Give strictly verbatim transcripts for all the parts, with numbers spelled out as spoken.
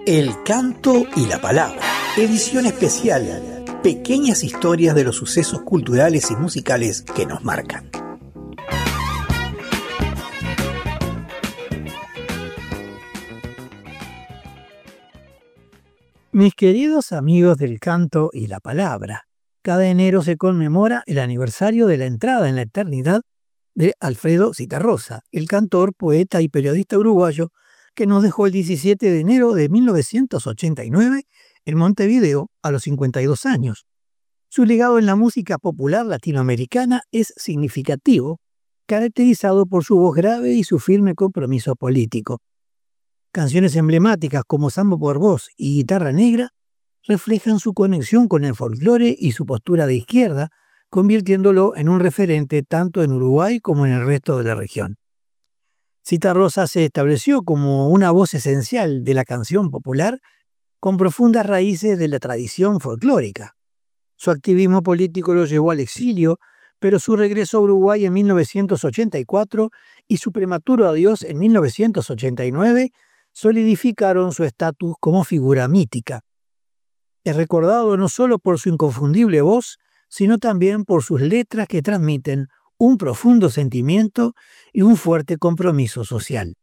El canto y la palabra. Edición especial. Pequeñas historias de los sucesos culturales y musicales que nos marcan. Mis queridos amigos del canto y la palabra, cada enero se conmemora el aniversario de la entrada en la eternidad de Alfredo Zitarrosa, el cantor, poeta y periodista uruguayo que nos dejó el diecisiete de enero de mil novecientos ochenta y nueve en Montevideo a los cincuenta y dos años. Su legado en la música popular latinoamericana es significativo, caracterizado por su voz grave y su firme compromiso político. Canciones emblemáticas como Samba por Vos y Guitarra Negra reflejan su conexión con el folclore y su postura de izquierda, convirtiéndolo en un referente tanto en Uruguay como en el resto de la región. Zitarrosa se estableció como una voz esencial de la canción popular con profundas raíces de la tradición folclórica. Su activismo político lo llevó al exilio, pero su regreso a Uruguay en mil novecientos ochenta y cuatro y su prematuro adiós en mil novecientos ochenta y nueve solidificaron su estatus como figura mítica. Es recordado no solo por su inconfundible voz, sino también por sus letras que transmiten un profundo sentimiento y un fuerte compromiso social.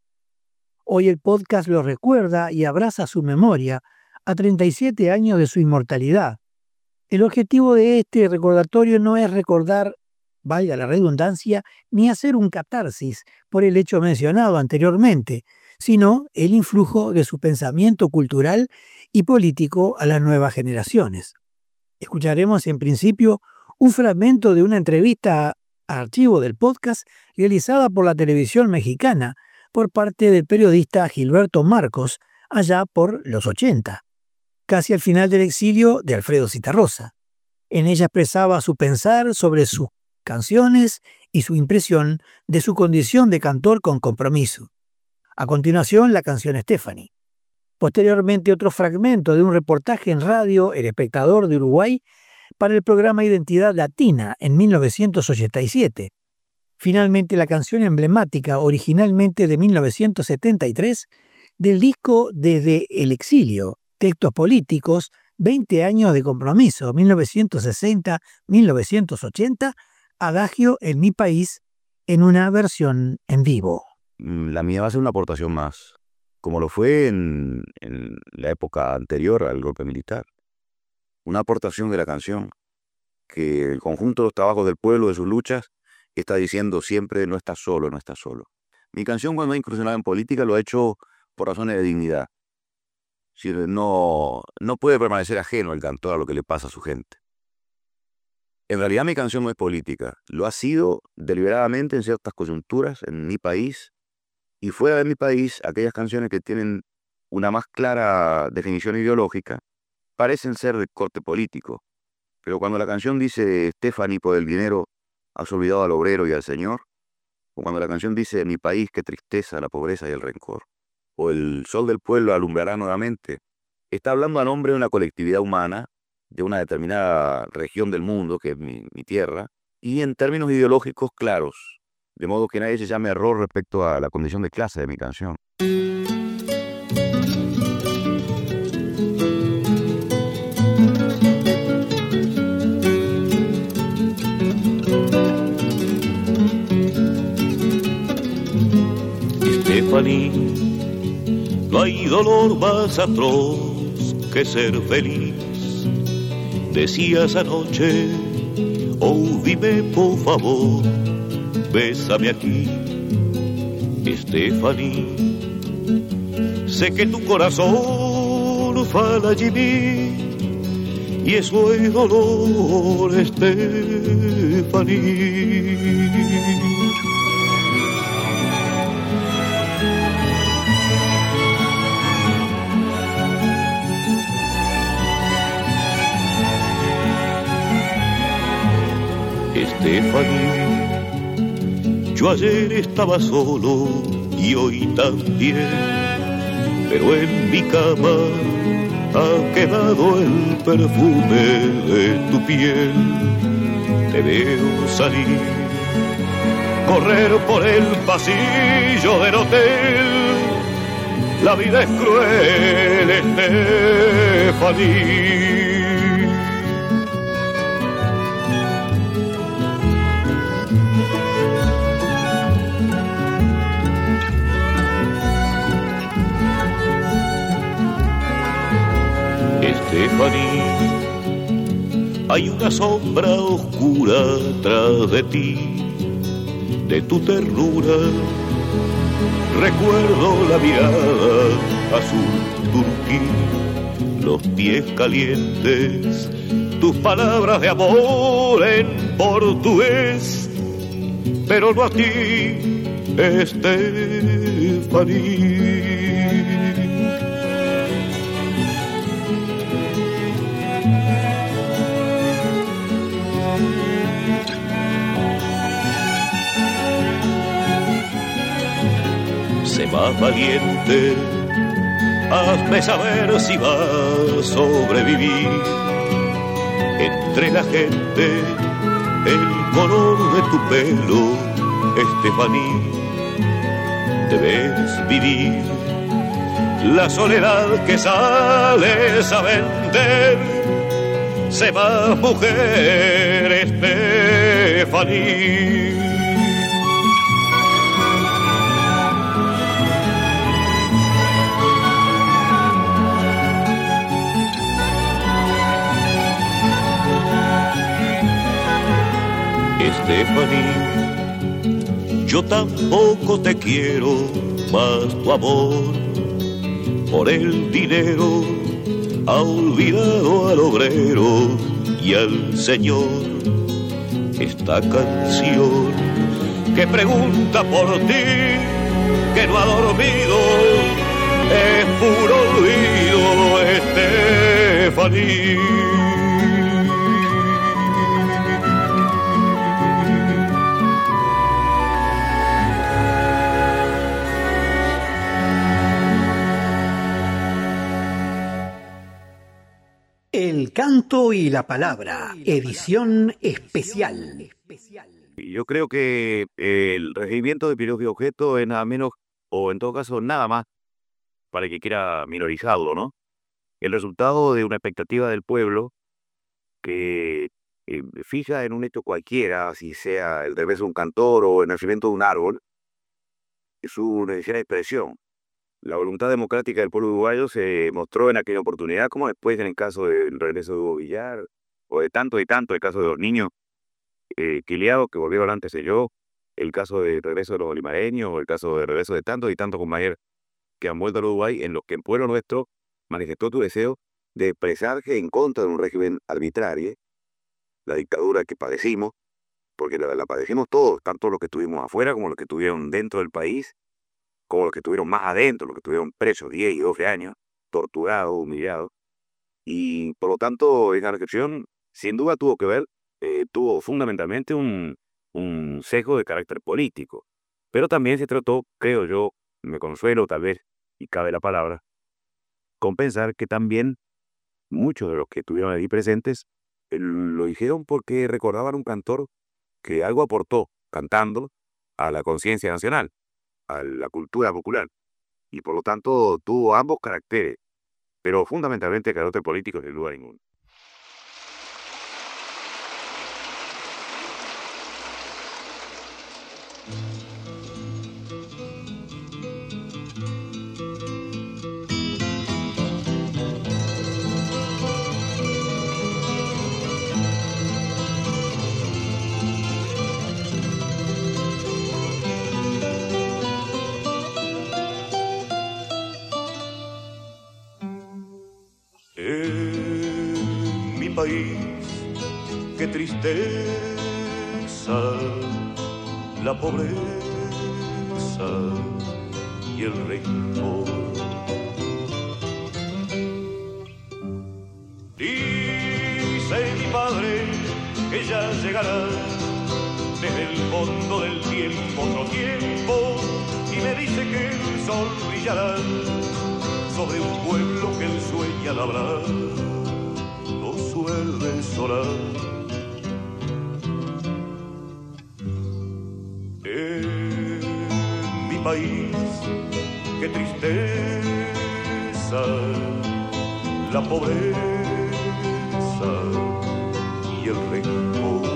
Hoy el podcast lo recuerda y abraza su memoria a treinta y siete años de su inmortalidad. El objetivo de este recordatorio no es recordar, valga la redundancia, ni hacer un catarsis por el hecho mencionado anteriormente, sino el influjo de su pensamiento cultural y político a las nuevas generaciones. Escucharemos en principio un fragmento de una entrevista a archivo del podcast realizada por la televisión mexicana por parte del periodista Gilberto Marcos allá por los ochenta, casi al final del exilio de Alfredo Zitarrosa. En ella expresaba su pensar sobre sus canciones y su impresión de su condición de cantor con compromiso. A continuación, la canción Stephanie. Posteriormente, otro fragmento de un reportaje en radio El Espectador de Uruguay para el programa Identidad Latina en mil novecientos ochenta y siete. Finalmente, la canción emblemática, originalmente de mil novecientos setenta y tres, del disco Desde el Exilio, Textos Políticos, veinte años de compromiso, mil novecientos sesenta a mil novecientos ochenta, Adagio en mi país, en una versión en vivo. La mía va a ser una aportación más, como lo fue en, en la época anterior al golpe militar. Una aportación de la canción, que el conjunto de los trabajos del pueblo, de sus luchas, está diciendo siempre no estás solo, no estás solo. Mi canción, cuando ha incursionado en política, lo ha hecho por razones de dignidad. Si no, no puede permanecer ajeno el cantor a lo que le pasa a su gente. En realidad mi canción no es política, lo ha sido deliberadamente en ciertas coyunturas en mi país y fuera de mi país. Aquellas canciones que tienen una más clara definición ideológica parecen ser de corte político, pero cuando la canción dice Stephanie, por el dinero has olvidado al obrero y al señor, o cuando la canción dice mi país, qué tristeza, la pobreza y el rencor, o el sol del pueblo alumbrará nuevamente, está hablando a nombre de una colectividad humana, de una determinada región del mundo, que es mi, mi tierra, y en términos ideológicos claros, de modo que nadie se llame error respecto a la condición de clase de mi canción. Stephanie, no hay dolor más atroz que ser feliz. Decías anoche, oh dime por favor, bésame aquí. Stephanie, sé que tu corazón fala de mí y eso es dolor, Stephanie. Stephanie, yo ayer estaba solo y hoy también, pero en mi cama ha quedado el perfume de tu piel. Te veo salir, correr por el pasillo del hotel la vida es cruel, Estefanía. Estefanía, hay una sombra oscura tras de ti, de tu ternura. Recuerdo la mirada azul turquí, los pies calientes, tus palabras de amor en portugués, pero no a ti, Estefanía. Sé más valiente, hazme saber si vas a sobrevivir. Entre la gente, el color de tu pelo, Estefanía, debes vivir. La soledad que sales a vender, sé más mujer, Estefanía. Estefanía, yo tampoco te quiero, mas tu amor por el dinero ha olvidado al obrero y al señor. Esta canción que pregunta por ti, que no ha dormido, es puro olvido, Estefanía. El canto y la palabra, edición especial. Yo creo que el regimiento de Pirogi Objeto es nada menos, o en todo caso nada más, para el que quiera minorizarlo, ¿no? El resultado de una expectativa del pueblo que eh, fija en un hecho cualquiera, si sea el regreso de un cantor o el nacimiento de un árbol, es su necesidad de expresión. La voluntad democrática del pueblo uruguayo se mostró en aquella oportunidad, como después en el caso del regreso de Hugo Villar, o de tanto y tanto, el caso de los niños eh, quiliados que volvieron antes de yo, el caso del regreso de los olimareños, o el caso del regreso de tantos y tantos compañeros que han vuelto al Uruguay, en los que el pueblo nuestro manifestó tu deseo de expresarse en contra de un régimen arbitrario, la dictadura que padecimos, porque la, la padecimos todos, tanto los que estuvimos afuera como los que estuvieron dentro del país, como los que estuvieron más adentro, los que estuvieron presos diez y doce años, torturados, humillados. Y por lo tanto, esa reflexión sin duda tuvo que ver, eh, tuvo fundamentalmente un, un sesgo de carácter político. Pero también se trató, creo yo, me consuelo tal vez, y cabe la palabra, con pensar que también muchos de los que estuvieron allí presentes eh, lo dijeron porque recordaban un cantor que algo aportó cantando a la conciencia nacional, a la cultura popular, y por lo tanto tuvo ambos caracteres, pero fundamentalmente el carácter político sin duda ninguno. País, qué tristeza, la pobreza y el rencor. Dice mi padre que ya llegará desde el fondo del tiempo otro tiempo, y me dice que el sol brillará sobre un pueblo que él sueña labrar. Vuelve solar en mi país, qué tristeza, la pobreza y el rencor.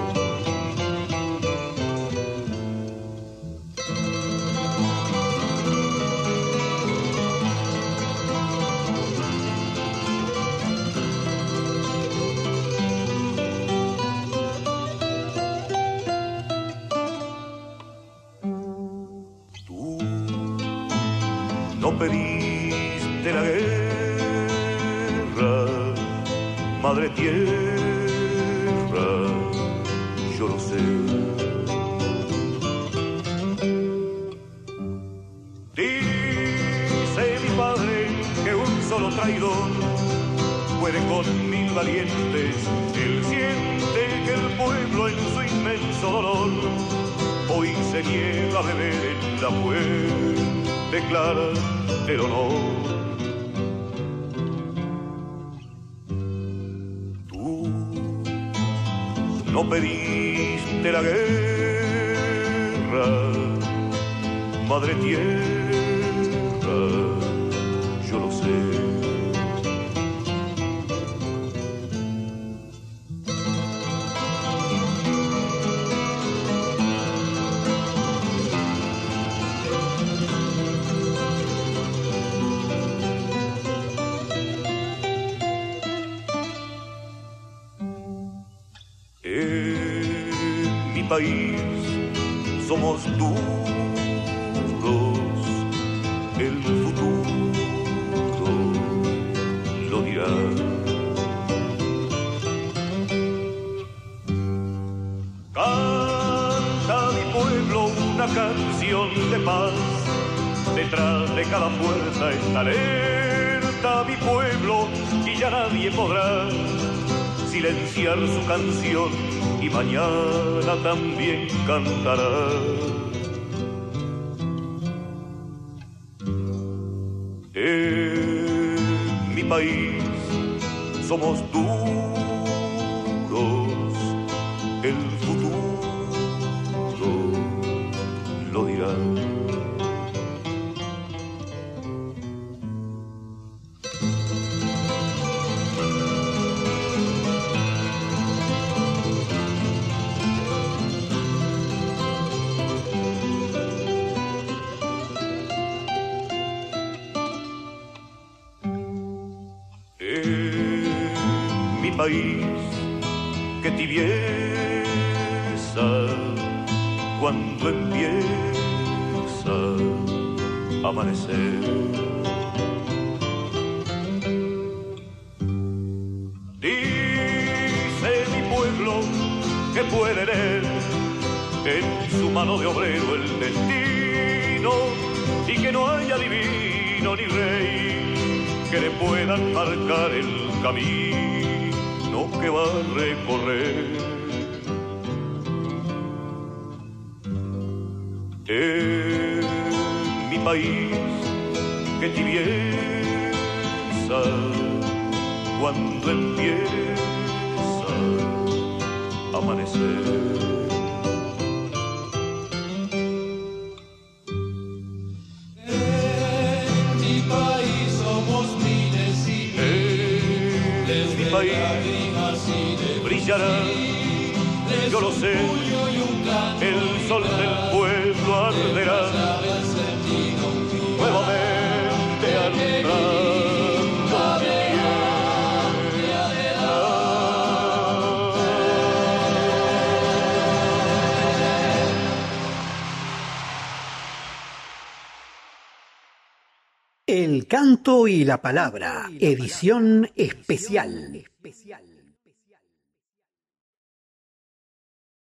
No pediste la guerra, madre tierra, yo lo sé. Dice mi padre que un solo traidor puede con mil valientes. Él siente que el pueblo en su inmenso dolor hoy se niega a beber en la fuente clara del honor. Tú no pediste la guerra, madre tierra, yo lo sé. País somos duros, el futuro lo dirá. Canta mi pueblo una canción de paz, detrás de cada puerta está alerta mi pueblo y ya nadie podrá silenciar su canción y mañana también cantará. En mi país somos duros, el futuro lo dirá. País, que tibieza cuando empieza a amanecer. Dice mi pueblo que puede leer en su mano de obrero el destino y que no haya divino ni rey que le puedan marcar el camino que va a recorrer. En mi país, que tibieza cuando empieza a amanecer. Brillará, yo lo sé, el sol del pueblo arderá, nuevamente alumbrando mi El canto y la palabra, edición especial.